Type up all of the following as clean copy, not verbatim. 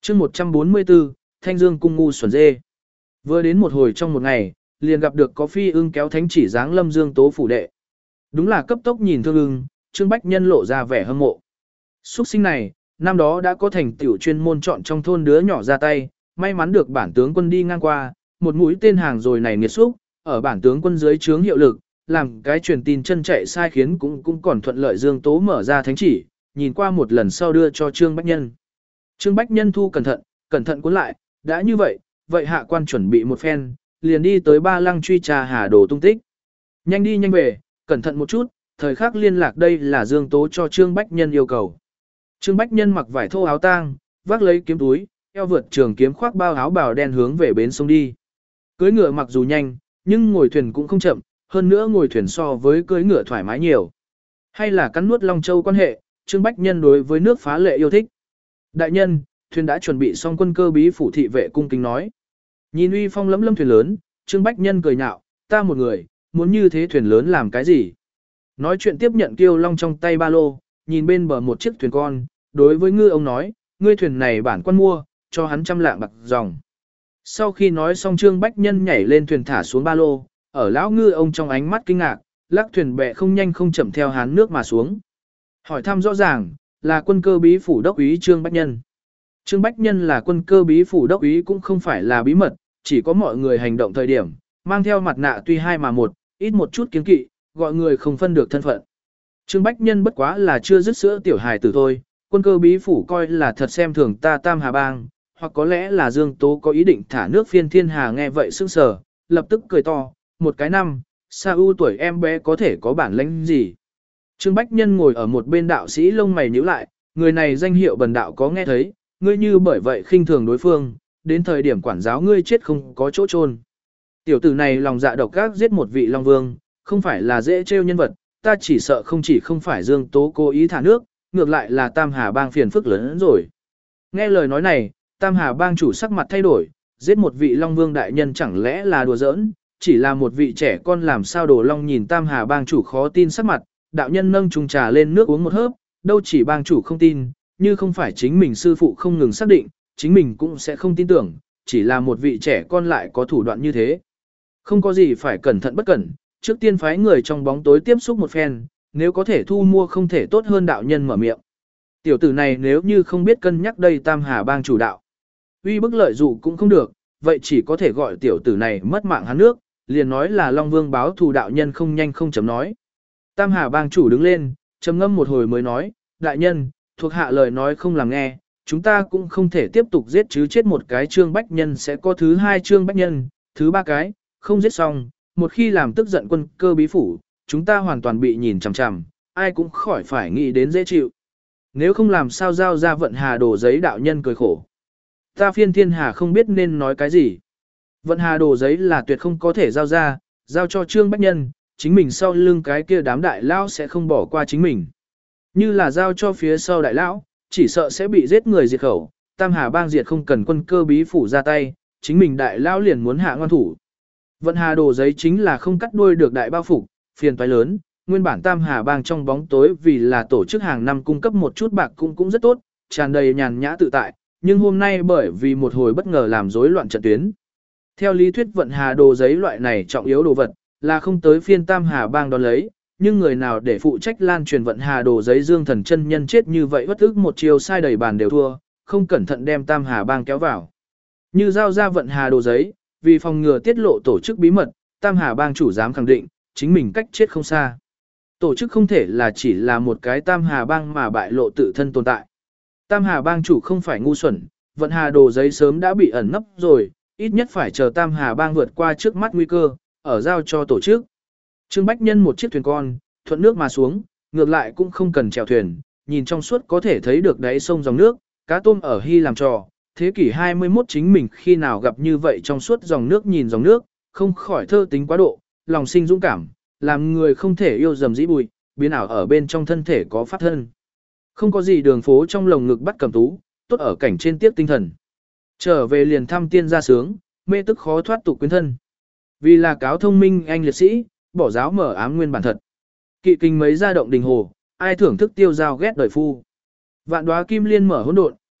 chương 144, Thanh Dương cung ngu xuẩn dê. Vừa đến một hồi trong một ngày, liền gặp được có phi ưng kéo thánh chỉ dáng lâm Dương Tố phủ đệ. Đúng là cấp tốc nhìn thương ưng, Trương Bách Nhân lộ ra vẻ hâm mộ. Xuất sinh này, năm đó đã có thành tiểu chuyên môn chọn trong thôn đứa nhỏ ra tay, may mắn được bản tướng quân đi ngang qua, một mũi tên hàng rồi này nghiệt xúc, ở bản tướng quân dưới trướng hiệu lực, làm cái truyền tin chân chạy sai khiến cũng còn thuận lợi Dương Tố mở ra thánh chỉ, nhìn qua một lần sau đưa cho Trương Bách Nhân. Trương Bách Nhân thu cẩn thận cuốn lại, đã như vậy hạ quan chuẩn bị một phen, liền đi tới Ba Lăng truy tra Hà Đồ tung tích. Nhanh đi nhanh về, cẩn thận một chút, thời khắc liên lạc đây là Dương Tố cho Trương Bách Nhân yêu cầu. Trương Bách Nhân mặc vải thô áo tang, vác lấy kiếm túi, eo vượt trường kiếm khoác bao áo bào đen hướng về bến sông đi. Cưỡi ngựa mặc dù nhanh, nhưng ngồi thuyền cũng không chậm, hơn nữa ngồi thuyền so với cưỡi ngựa thoải mái nhiều. Hay là cắn nuốt Long Châu quan hệ, Trương Bách Nhân đối với nước phá lệ yêu thích. Đại nhân, thuyền đã chuẩn bị xong quân cơ bí phủ thị vệ cung kính nói. Nhìn uy phong lẫm lâm thuyền lớn, Trương Bách Nhân cười nhạo, ta một người, muốn như thế thuyền lớn làm cái gì? Nói chuyện tiếp nhận Kiêu Long trong tay ba lô, nhìn bên bờ một chiếc thuyền con, đối với ngư ông nói, ngươi thuyền này bản quan mua, cho hắn 100 lạng bạc dòng. Sau khi nói xong Trương Bách Nhân nhảy lên thuyền thả xuống ba lô, ở lão ngư ông trong ánh mắt kinh ngạc, lắc thuyền bè không nhanh không chậm theo hán nước mà xuống. Hỏi thăm rõ ràng, là quân cơ bí phủ đốc úy Trương Bách Nhân. Trương Bách Nhân là quân cơ bí phủ đốc úy cũng không phải là bí mật, chỉ có mọi người hành động thời điểm, mang theo mặt nạ tuy hai mà một, ít một chút kiêng kỵ, gọi người không phân được thân phận. Trương Bách Nhân bất quá là chưa dứt sữa tiểu hài tử thôi, quân cơ bí phủ coi là thật xem thường ta Tam Hà Bang, hoặc có lẽ là Dương Tố có ý định thả nước phiên thiên hà nghe vậy sững sờ, lập tức cười to, một cái năm, sa u tuổi em bé có thể có bản lĩnh gì. Trương Bách Nhân ngồi ở một bên đạo sĩ lông mày nhíu lại, người này danh hiệu bần đạo có nghe thấy, ngươi như bởi vậy khinh thường đối phương, đến thời điểm quản giáo ngươi chết không có chỗ chôn. Tiểu tử này lòng dạ độc ác giết một vị Long Vương, không phải là dễ trêu nhân vật, ta chỉ sợ không phải Dương Tố cố ý thả nước, ngược lại là Tam Hà Bang phiền phức lớn hơn rồi. Nghe lời nói này, Tam Hà Bang chủ sắc mặt thay đổi, giết một vị Long Vương đại nhân chẳng lẽ là đùa giỡn, chỉ là một vị trẻ con làm sao Đồ Long nhìn Tam Hà Bang chủ khó tin sắc mặt, đạo nhân nâng chung trà lên nước uống một hớp, đâu chỉ bang chủ không tin, như không phải chính mình sư phụ không ngừng xác định, chính mình cũng sẽ không tin tưởng, chỉ là một vị trẻ con lại có thủ đoạn như thế. Không có gì phải cẩn thận bất cẩn, trước tiên phái người trong bóng tối tiếp xúc một phen, nếu có thể thu mua không thể tốt hơn đạo nhân mở miệng. Tiểu tử này nếu như không biết cân nhắc đây Tam Hà Bang chủ đạo, uy bức lợi dụ cũng không được, vậy chỉ có thể gọi tiểu tử này mất mạng hắn nước, liền nói là Long Vương báo thù đạo nhân không nhanh không chấm nói. Tam Hà Bang chủ đứng lên, trầm ngâm một hồi mới nói, đại nhân, thuộc hạ lời nói không làm nghe, chúng ta cũng không thể tiếp tục giết chứ chết một cái Trương Bách Nhân sẽ có thứ hai Trương Bách Nhân, thứ ba cái, không giết xong, một khi làm tức giận quân cơ bí phủ, chúng ta hoàn toàn bị nhìn chằm chằm, ai cũng khỏi phải nghĩ đến dễ chịu. Nếu không làm sao giao ra vận hà đồ giấy đạo nhân cười khổ. Ta phiên thiên hà không biết nên nói cái gì. Vận hà đồ giấy là tuyệt không có thể giao ra, giao cho Trương Bách Nhân, chính mình sau lưng cái kia đám đại lão sẽ không bỏ qua chính mình. Như là giao cho phía sau đại lão, chỉ sợ sẽ bị giết người diệt khẩu, Tam Hà Bang diệt không cần quân cơ bí phủ ra tay, chính mình đại lão liền muốn hạ ngoan thủ. Vận hà đồ giấy chính là không cắt đuôi được đại bao phục, phiền toái lớn, nguyên bản Tam Hà Bang trong bóng tối vì là tổ chức hàng năm cung cấp một chút bạc cũng rất tốt, tràn đầy nhàn nhã tự tại, nhưng hôm nay bởi vì một hồi bất ngờ làm rối loạn trận tuyến. Theo lý thuyết vận hà đồ giấy loại này trọng yếu đồ vật, là không tới phiên Tam Hà Bang đón lấy, nhưng người nào để phụ trách lan truyền vận hà đồ giấy Dương Thần chân nhân chết như vậy bất ức một chiều sai đầy bàn đều thua, không cẩn thận đem Tam Hà Bang kéo vào. Như giao ra vận hà đồ giấy, vì phòng ngừa tiết lộ tổ chức bí mật, Tam Hà Bang chủ dám khẳng định, chính mình cách chết không xa. Tổ chức không thể là chỉ là một cái Tam Hà Bang mà bại lộ tự thân tồn tại. Tam Hà Bang chủ không phải ngu xuẩn, vận hà đồ giấy sớm đã bị ẩn nấp rồi, ít nhất phải chờ Tam Hà Bang vượt qua trước mắt nguy cơ, ở giao cho tổ chức. Trương Bách Nhân một chiếc thuyền con, thuận nước mà xuống, ngược lại cũng không cần chèo thuyền, nhìn trong suốt có thể thấy được đáy sông dòng nước, cá tôm ở Hy làm trò. Thế kỷ 21 chính mình khi nào gặp như vậy trong suốt dòng nước nhìn dòng nước, không khỏi thơ tính quá độ, lòng sinh dũng cảm, làm người không thể yêu dầm dĩ bụi, biến ảo ở bên trong thân thể có pháp thân. Không có gì đường phố trong lồng ngực bắt cầm tú, tốt ở cảnh trên tiếp tinh thần. Trở về liền thăm tiên gia sướng, mê tức khó thoát tục quyến thân. Vì là cáo thông minh anh liệt sĩ, bỏ giáo mở ám nguyên bản thật. Kỵ kinh mấy gia động đình hồ, ai thưởng thức tiêu giao ghét đời phu. Vạn đóa kim liên mở hỗn độn,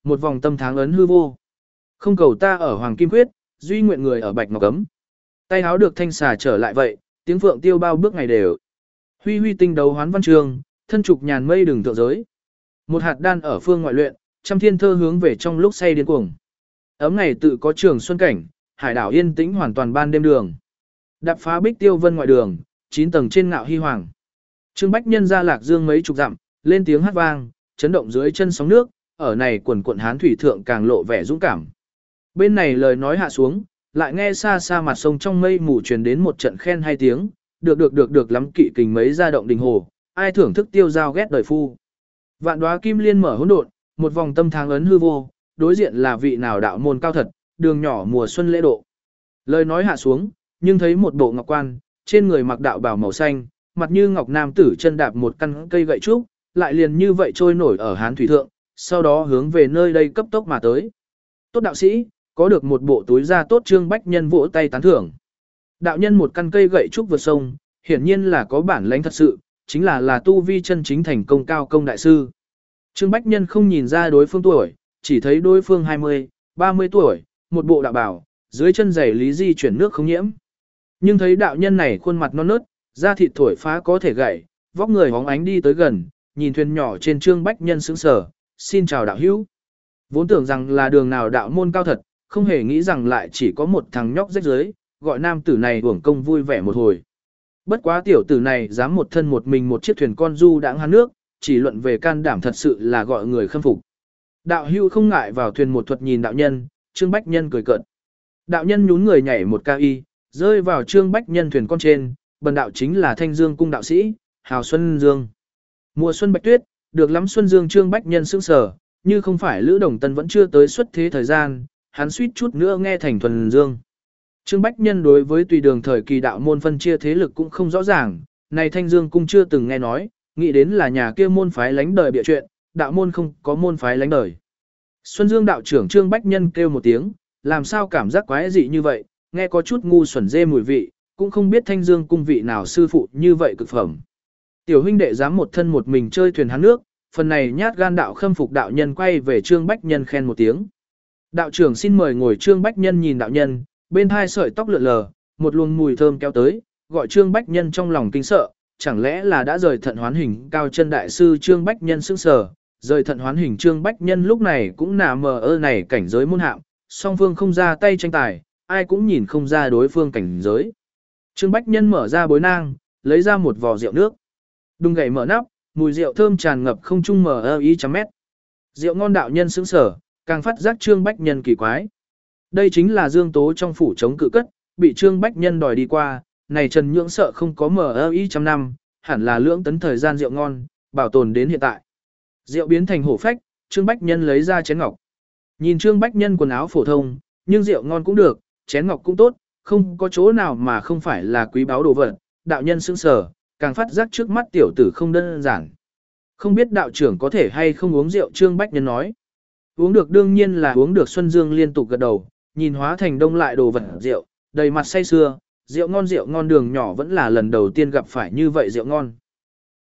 một vòng tâm tháng ấn hư vô. Không cầu ta ở Hoàng Kim Quyết, duy nguyện người ở Bạch Ngọc Cấm. Tay háo được thanh xà trở lại vậy, tiếng phượng tiêu bao bước ngày đều. Huy huy tinh đấu hoán văn trường, thân trục nhàn mây đường thượng giới. Một hạt đan ở phương ngoại luyện, trăm thiên thơ hướng về trong lúc say điên cuồng. Ấm ngày tự có trường xuân cảnh, hải đảo yên tĩnh hoàn toàn ban đêm đường. Đạp phá bích tiêu vân ngoại đường, 9 tầng trên ngạo hy hoàng. Trương Bách Nhân ra lạc dương mấy chục dặm, lên tiếng hát vang, chấn động dưới chân sóng nước, ở này quần quận hán thủy thượng càng lộ vẻ dũng cảm. Bên này lời nói hạ xuống, lại nghe xa xa mặt sông trong mây mù truyền đến một trận khen hay tiếng, được lắm kỵ kình mấy ra động đình hồ, ai thưởng thức tiêu giao ghét đời phu. Vạn đóa kim liên mở hỗn độn, một vòng tâm tháng ấn hư vô, đối diện là vị nào đạo môn cao thật, đường nhỏ mùa xuân lễ độ. Lời nói hạ xuống, nhưng thấy một bộ ngọc quan, trên người mặc đạo bào màu xanh, mặt như ngọc nam tử chân đạp một căn cây gậy trúc, lại liền như vậy trôi nổi ở hán thủy thượng, sau đó hướng về nơi đây cấp tốc mà tới. Tốt đạo sĩ, có được một bộ túi da tốt. Trương Bách Nhân vỗ tay tán thưởng. Đạo nhân một căn cây gậy trúc vượt sông, hiển nhiên là có bản lãnh thật sự, chính là tu vi chân chính thành công cao công đại sư. Trương Bách Nhân không nhìn ra đối phương tuổi, chỉ thấy đối phương 20, 30 tuổi, một bộ đạo bào, dưới chân giày lý di chuyển nước không nhiễm. Nhưng thấy đạo nhân này khuôn mặt non nớt, da thịt thổi phá có thể gãy, vóc người hóng ánh đi tới gần, nhìn thuyền nhỏ trên Trương Bách Nhân sững sờ, xin chào đạo hữu. Vốn tưởng rằng là đường nào đạo môn cao thật, không hề nghĩ rằng lại chỉ có một thằng nhóc rách rưới, gọi nam tử này uổng công vui vẻ một hồi. Bất quá tiểu tử này dám một thân một mình một chiếc thuyền con du đãng hán nước, chỉ luận về can đảm thật sự là gọi người khâm phục. Đạo hữu không ngại vào thuyền một thuật nhìn đạo nhân, Trương Bách Nhân cười cợt. Đạo nhân nhún người nhảy một ca y, rơi vào Trương Bách Nhân thuyền con trên, bần đạo chính là Thanh Dương cung đạo sĩ, Hào Xuân Dương. Mùa xuân bạch tuyết, được lắm Xuân Dương. Trương Bách Nhân sững sờ, như không phải Lữ Đồng Tân vẫn chưa tới xuất thế thời gian, hắn suýt chút nữa nghe thành thuần dương. Trương Bách Nhân đối với tùy đường thời kỳ đạo môn phân chia thế lực cũng không rõ ràng, này Thanh Dương cung chưa từng nghe nói, nghĩ đến là nhà kia môn phái lánh đời bịa chuyện, đạo môn không có môn phái lánh đời. Xuân Dương đạo trưởng Trương Bách Nhân kêu một tiếng, làm sao cảm giác quái dị như vậy, nghe có chút ngu xuẩn dê mùi vị, cũng không biết Thanh Dương cung vị nào sư phụ như vậy cực phẩm. Tiểu huynh đệ dám một thân một mình chơi thuyền hán nước, phần này nhát gan đạo khâm phục. Đạo nhân quay về Trương Bách Nhân khen một tiếng. Đạo trưởng xin mời ngồi. Trương Bách Nhân nhìn đạo nhân, bên hai sợi tóc lượn lờ, một luồng mùi thơm kéo tới, gọi Trương Bách Nhân trong lòng kinh sợ, chẳng lẽ là đã rời thận hoán hình cao chân đại sư. Trương Bách Nhân sững sờ, rời thận hoán hình. Trương Bách Nhân lúc này cũng nà mờ ơ này cảnh giới môn hạng, song phương không ra tay tranh tài, ai cũng nhìn không ra đối phương cảnh giới. Trương Bách Nhân mở ra bối nang, lấy ra một vò rượu nước. Đùng gậy mở nắp, mùi rượu thơm tràn ngập không trung mờ ơ ý trăm mét. Rượu ngon. Đạo nhân sững sờ, càng phát giác Trương Bách Nhân kỳ quái. Đây chính là Dương Tố trong phủ chống cự cất, bị Trương Bách Nhân đòi đi qua, này Trần Nhưỡng sợ không có mờ ơ ý trăm năm, hẳn là lưỡng tấn thời gian rượu ngon, bảo tồn đến hiện tại. Rượu biến thành hổ phách, Trương Bách Nhân lấy ra chén ngọc. Nhìn Trương Bách Nhân quần áo phổ thông, nhưng rượu ngon cũng được, chén ngọc cũng tốt, không có chỗ nào mà không phải là quý báu đồ vật. Đạo nhân sững sờ, càng phát giác trước mắt tiểu tử không đơn giản. Không biết đạo trưởng có thể hay không uống rượu. Trương Bách Nhân nói. Uống được đương nhiên là uống được. Xuân Dương liên tục gật đầu, nhìn hóa thành đông lại đồ vật rượu, đầy mặt say sưa. Rượu ngon đường nhỏ vẫn là lần đầu tiên gặp phải như vậy rượu ngon.